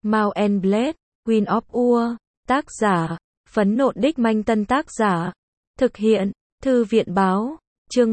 Mount and Blade, Queen of Ur, tác giả, Phấn Nộn Đích Manh Tân tác giả, thực hiện, Thư viện báo, chương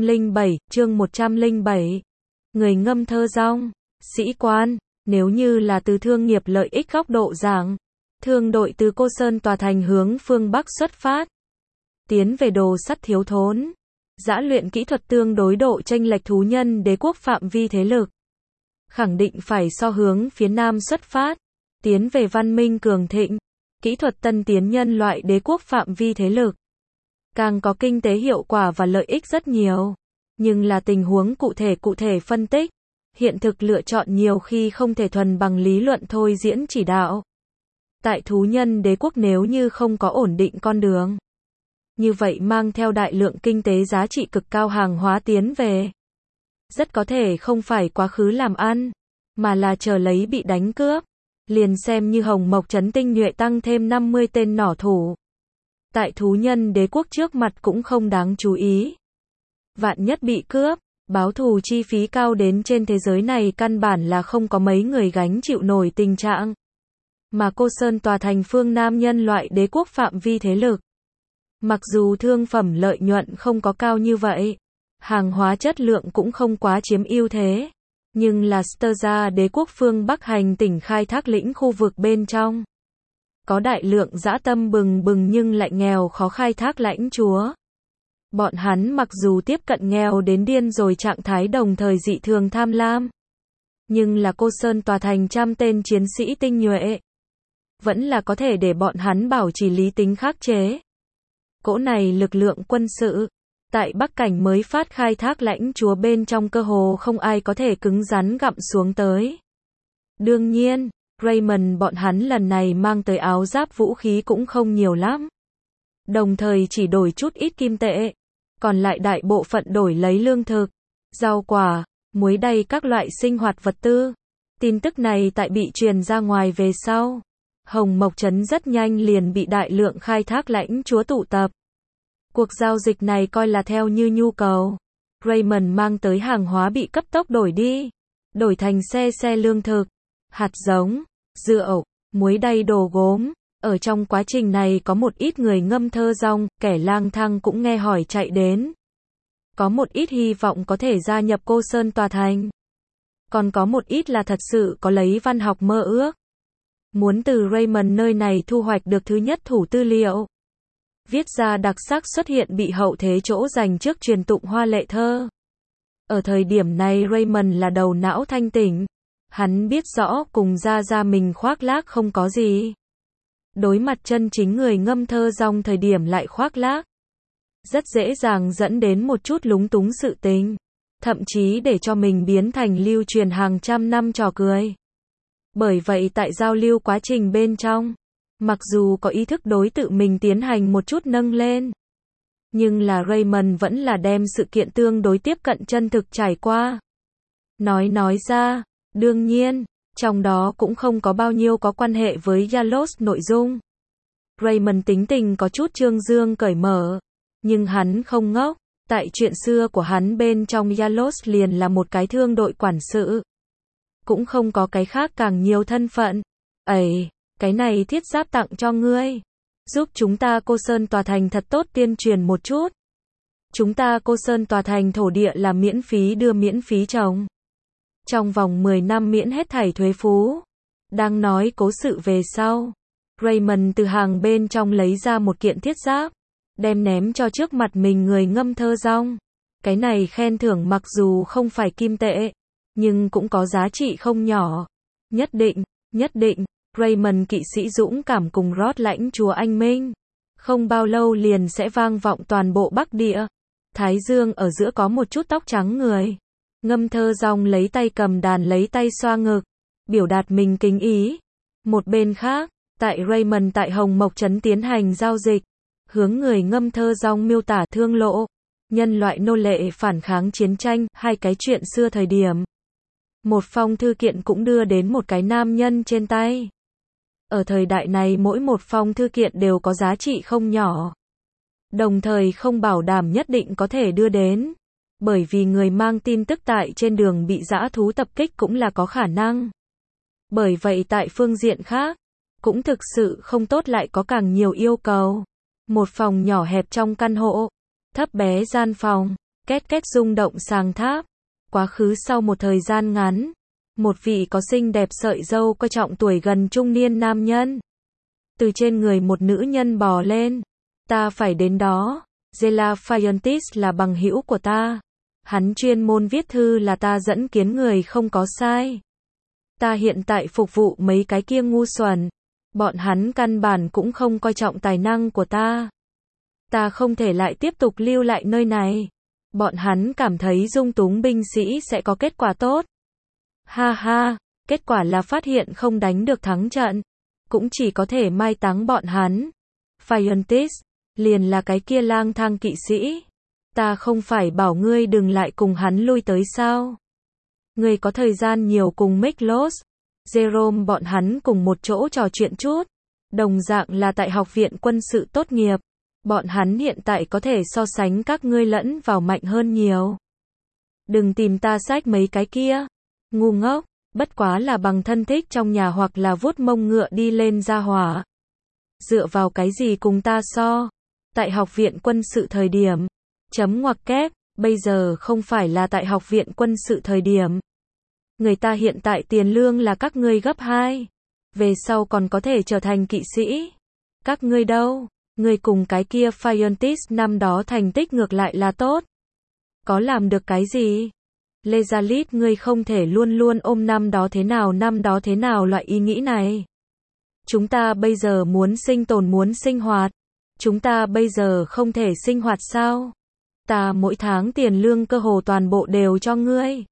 107, người ngâm thơ rong, sĩ quan, nếu như là từ thương nghiệp lợi ích góc độ giảng, thương đội từ Cô Sơn Tòa Thành hướng phương Bắc xuất phát, tiến về Đồ Sắt Thiếu Thốn, dã luyện kỹ thuật tương đối độ chênh lệch thú nhân đế quốc phạm vi thế lực, khẳng định phải so hướng phía Nam xuất phát, tiến về văn minh cường thịnh, kỹ thuật tân tiến nhân loại đế quốc phạm vi thế lực, càng có kinh tế hiệu quả và lợi ích rất nhiều, nhưng là tình huống cụ thể phân tích, hiện thực lựa chọn nhiều khi không thể thuần bằng lý luận thôi diễn chỉ đạo. Tại thú nhân đế quốc nếu như không có ổn định con đường, như vậy mang theo đại lượng kinh tế giá trị cực cao hàng hóa tiến về, rất có thể không phải quá khứ làm ăn, mà là chờ lấy bị đánh cướp. Liền xem như Hồng Mộc trấn tinh nhuệ tăng thêm 50 tên nỏ thủ, tại thú nhân đế quốc trước mặt cũng không đáng chú ý. Vạn nhất bị cướp, báo thù chi phí cao đến trên thế giới này căn bản là không có mấy người gánh chịu nổi tình trạng. Mà Cô Sơn Tòa Thành phương Nam nhân loại đế quốc phạm vi thế lực, mặc dù thương phẩm lợi nhuận không có cao như vậy, hàng hóa chất lượng cũng không quá chiếm ưu thế, nhưng là Sterza đế quốc phương Bắc hành tỉnh khai thác lĩnh khu vực bên trong, có đại lượng dã tâm bừng bừng nhưng lại nghèo khó khai thác lãnh chúa. Bọn hắn mặc dù tiếp cận nghèo đến điên rồi trạng thái đồng thời dị thường tham lam, nhưng là Cô Sơn Tòa Thành trăm tên chiến sĩ tinh nhuệ, vẫn là có thể để bọn hắn bảo trì lý tính khắc chế. Cỗ này lực lượng quân sự, tại Bắc Cảnh mới phát khai thác lãnh chúa bên trong cơ hồ không ai có thể cứng rắn gặm xuống tới. Đương nhiên, Raymond bọn hắn lần này mang tới áo giáp vũ khí cũng không nhiều lắm. Đồng thời chỉ đổi chút ít kim tệ, còn lại đại bộ phận đổi lấy lương thực, rau quả, muối đay các loại sinh hoạt vật tư. Tin tức này tại bị truyền ra ngoài về sau, Hồng Mộc trấn rất nhanh liền bị đại lượng khai thác lãnh chúa tụ tập. Cuộc giao dịch này coi là theo như nhu cầu. Raymond mang tới hàng hóa bị cấp tốc đổi đi, đổi thành xe lương thực, hạt giống, rượu, muối đay đồ gốm. Ở trong quá trình này có một ít người ngâm thơ rong, kẻ lang thang cũng nghe hỏi chạy đến. Có một ít hy vọng có thể gia nhập Cô Sơn Tòa Thành. Còn có một ít là thật sự có lấy văn học mơ ước. Muốn từ Raymond nơi này thu hoạch được thứ nhất thủ tư liệu. Viết ra đặc sắc xuất hiện bị hậu thế chỗ dành trước truyền tụng hoa lệ thơ. Ở thời điểm này Raymond là đầu não thanh tỉnh. Hắn biết rõ cùng ra mình khoác lác không có gì. Đối mặt chân chính người ngâm thơ rong thời điểm lại khoác lác, rất dễ dàng dẫn đến một chút lúng túng sự tình, thậm chí để cho mình biến thành lưu truyền hàng trăm năm trò cười. Bởi vậy tại giao lưu quá trình bên trong, mặc dù có ý thức đối tự mình tiến hành một chút nâng lên, nhưng là Raymond vẫn là đem sự kiện tương đối tiếp cận chân thực trải qua. Nói ra, đương nhiên, trong đó cũng không có bao nhiêu có quan hệ với Yalos nội dung. Raymond tính tình có chút trương dương cởi mở, nhưng hắn không ngốc, tại chuyện xưa của hắn bên trong Yalos liền là một cái thương đội quản sự. Cũng không có cái khác càng nhiều thân phận. Ấy, cái này thiết giáp tặng cho ngươi. Giúp chúng ta Cô Sơn Tòa Thành thật tốt tuyên truyền một chút. Chúng ta Cô Sơn Tòa Thành thổ địa là miễn phí đưa miễn phí trồng. Trong vòng 10 năm miễn hết thảy thuế phú. Đang nói cố sự về sau, Raymond từ hàng bên trong lấy ra một kiện thiết giáp, đem ném cho trước mặt mình người ngâm thơ rong. Cái này khen thưởng mặc dù không phải kim tệ, nhưng cũng có giá trị không nhỏ. Nhất định, Raymond kỵ sĩ dũng cảm cùng rót lãnh chúa anh minh. Không bao lâu liền sẽ vang vọng toàn bộ Bắc Địa. Thái Dương ở giữa có một chút tóc trắng người. Ngâm thơ rong lấy tay cầm đàn lấy tay xoa ngực, biểu đạt mình kính ý. Một bên khác, tại Raymond tại Hồng Mộc trấn tiến hành giao dịch, hướng người ngâm thơ rong miêu tả thương lộ, nhân loại nô lệ phản kháng chiến tranh, hai cái chuyện xưa thời điểm. Một phong thư kiện cũng đưa đến một cái nam nhân trên tay. Ở thời đại này mỗi một phong thư kiện đều có giá trị không nhỏ. Đồng thời không bảo đảm nhất định có thể đưa đến. Bởi vì người mang tin tức tại trên đường bị dã thú tập kích cũng là có khả năng. Bởi vậy tại phương diện khác, cũng thực sự không tốt lại có càng nhiều yêu cầu. Một phòng nhỏ hẹp trong căn hộ, thấp bé gian phòng, két két rung động sàng tháp. Quá khứ sau một thời gian ngắn, một vị có xinh đẹp sợi râu coi trọng tuổi gần trung niên nam nhân. Từ trên người một nữ nhân bò lên. Ta phải đến đó. Zela Fiontis là bằng hữu của ta. Hắn chuyên môn viết thư là ta dẫn kiến người không có sai. Ta hiện tại phục vụ mấy cái kia ngu xuẩn. Bọn hắn căn bản cũng không coi trọng tài năng của ta. Ta không thể lại tiếp tục lưu lại nơi này. Bọn hắn cảm thấy dung túng binh sĩ sẽ có kết quả tốt. Ha ha, kết quả là phát hiện không đánh được thắng trận. Cũng chỉ có thể mai táng bọn hắn. Fiontis, liền là cái kia lang thang kỵ sĩ. Ta không phải bảo ngươi đừng lại cùng hắn lui tới sao? Ngươi có thời gian nhiều cùng Miklos, Jerome bọn hắn cùng một chỗ trò chuyện chút. Đồng dạng là tại học viện quân sự tốt nghiệp. Bọn hắn hiện tại có thể so sánh các ngươi lẫn vào mạnh hơn nhiều. Đừng tìm ta sách mấy cái kia. Ngu ngốc, bất quá là bằng thân thích trong nhà hoặc là vuốt mông ngựa đi lên ra hỏa. Dựa vào cái gì cùng ta so? Tại học viện quân sự thời điểm. Chấm ngoặc kép, bây giờ không phải là tại học viện quân sự thời điểm. Người ta hiện tại tiền lương là các ngươi gấp 2. Về sau còn có thể trở thành kỵ sĩ. Các ngươi đâu? Ngươi cùng cái kia Fiontis năm đó thành tích ngược lại là tốt. Có làm được cái gì? Lezalit, ngươi không thể luôn luôn ôm năm đó thế nào loại ý nghĩ này. Chúng ta bây giờ muốn sinh tồn, muốn sinh hoạt. Chúng ta bây giờ không thể sinh hoạt sao? Ta mỗi tháng tiền lương cơ hồ toàn bộ đều cho ngươi.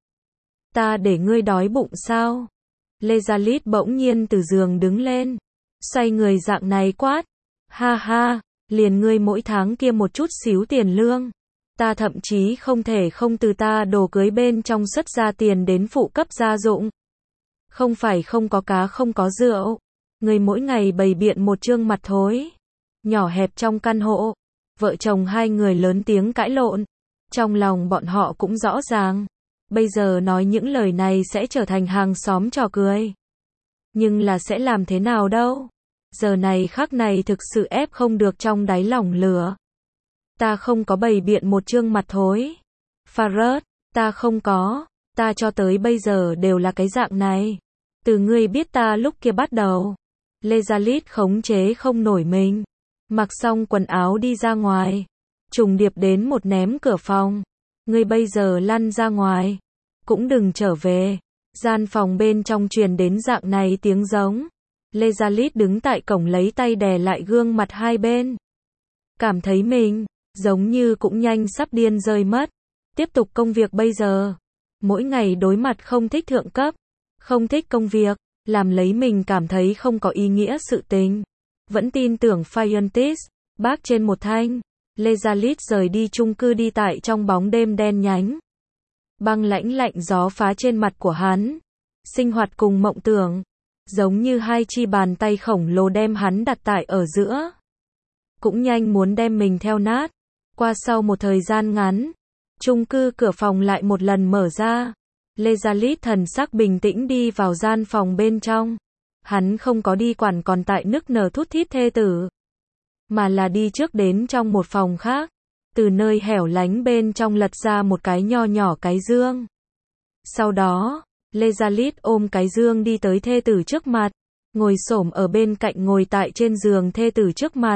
Ta để ngươi đói bụng sao? Lezalit bỗng nhiên từ giường đứng lên. Xoay người dạng này quát. Ha ha, liền ngươi mỗi tháng kia một chút xíu tiền lương. Ta thậm chí không thể không từ ta đồ cưới bên trong xuất ra tiền đến phụ cấp gia dụng. Không phải không có cá không có rượu. Ngươi mỗi ngày bày biện một trương mặt thối. Nhỏ hẹp trong căn hộ. Vợ chồng hai người lớn tiếng cãi lộn. Trong lòng bọn họ cũng rõ ràng. Bây giờ nói những lời này sẽ trở thành hàng xóm trò cười. Nhưng là sẽ làm thế nào đâu? Giờ này khắc này thực sự ép không được trong đáy lòng lửa. Ta không có bày biện một trương mặt thối. Farad, ta không có. Ta cho tới bây giờ đều là cái dạng này. Từ ngươi biết ta lúc kia bắt đầu. Lezalit khống chế không nổi mình. Mặc xong quần áo đi ra ngoài. Trùng điệp đến một ném cửa phòng. Ngươi bây giờ lăn ra ngoài. Cũng đừng trở về. Gian phòng bên trong truyền đến dạng này tiếng giống. Lezalit đứng tại cổng lấy tay đè lại gương mặt hai bên. Cảm thấy mình, giống như cũng nhanh sắp điên rơi mất. Tiếp tục công việc bây giờ. Mỗi ngày đối mặt không thích thượng cấp. Không thích công việc. Làm lấy mình cảm thấy không có ý nghĩa sự tình. Vẫn tin tưởng Fiontis. Bác trên một thanh. Lezalit rời đi chung cư đi tại trong bóng đêm đen nhánh. Băng lãnh lạnh gió phá trên mặt của hắn. Sinh hoạt cùng mộng tưởng. Giống như hai chi bàn tay khổng lồ đem hắn đặt tại ở giữa. Cũng nhanh muốn đem mình theo nát. Qua sau một thời gian ngắn. Chung cư cửa phòng lại một lần mở ra. Lezalit thần sắc bình tĩnh đi vào gian phòng bên trong. Hắn không có đi quản còn tại nức nở thút thít thê tử. Mà là đi trước đến trong một phòng khác. Từ nơi hẻo lánh bên trong lật ra một cái nho nhỏ cái dương. Sau đó, Lezalit ôm cái dương đi tới thê tử trước mặt. Ngồi xổm ở bên cạnh ngồi tại trên giường thê tử trước mặt.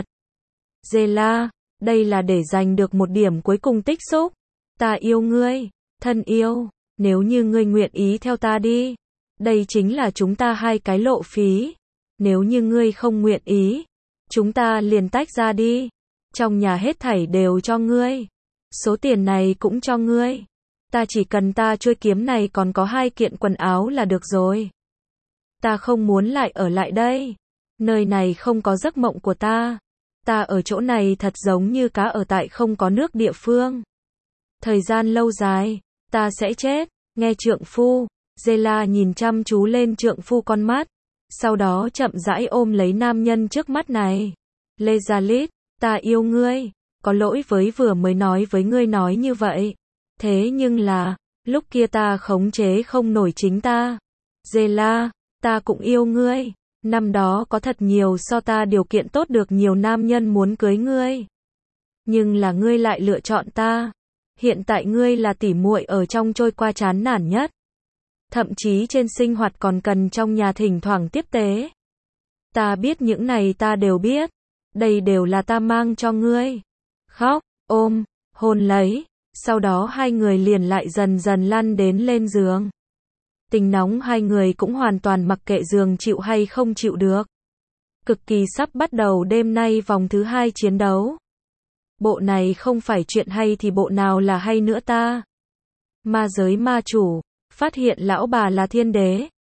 Zela, đây là để giành được một điểm cuối cùng tích xúc. Ta yêu ngươi, thân yêu. Nếu như ngươi nguyện ý theo ta đi. Đây chính là chúng ta hai cái lộ phí. Nếu như ngươi không nguyện ý. Chúng ta liền tách ra đi. Trong nhà hết thảy đều cho ngươi. Số tiền này cũng cho ngươi. Ta chỉ cần ta chuôi kiếm này còn có 2 kiện quần áo là được rồi. Ta không muốn lại ở lại đây. Nơi này không có giấc mộng của ta. Ta ở chỗ này thật giống như cá ở tại không có nước địa phương. Thời gian lâu dài, ta sẽ chết. Nghe trượng phu. Zela nhìn chăm chú lên trượng phu con mắt. Sau đó chậm rãi ôm lấy nam nhân trước mắt này. Lezalit, ta yêu ngươi. Có lỗi với vừa mới nói với ngươi nói như vậy. Thế nhưng là, lúc kia ta khống chế không nổi chính ta. Zela, ta cũng yêu ngươi. Năm đó có thật nhiều so ta điều kiện tốt được nhiều nam nhân muốn cưới ngươi. Nhưng là ngươi lại lựa chọn ta. Hiện tại ngươi là tỉ muội ở trong trôi qua chán nản nhất. Thậm chí trên sinh hoạt còn cần trong nhà thỉnh thoảng tiếp tế. Ta biết những này ta đều biết. Đây đều là ta mang cho ngươi. Khóc, ôm, hôn lấy. Sau đó hai người liền lại dần dần lăn đến lên giường. Tình nóng hai người cũng hoàn toàn mặc kệ giường chịu hay không chịu được. Cực kỳ sắp bắt đầu đêm nay vòng thứ 2 chiến đấu. Bộ này không phải chuyện hay thì bộ nào là hay nữa ta. Ma giới ma chủ, phát hiện lão bà là thiên đế,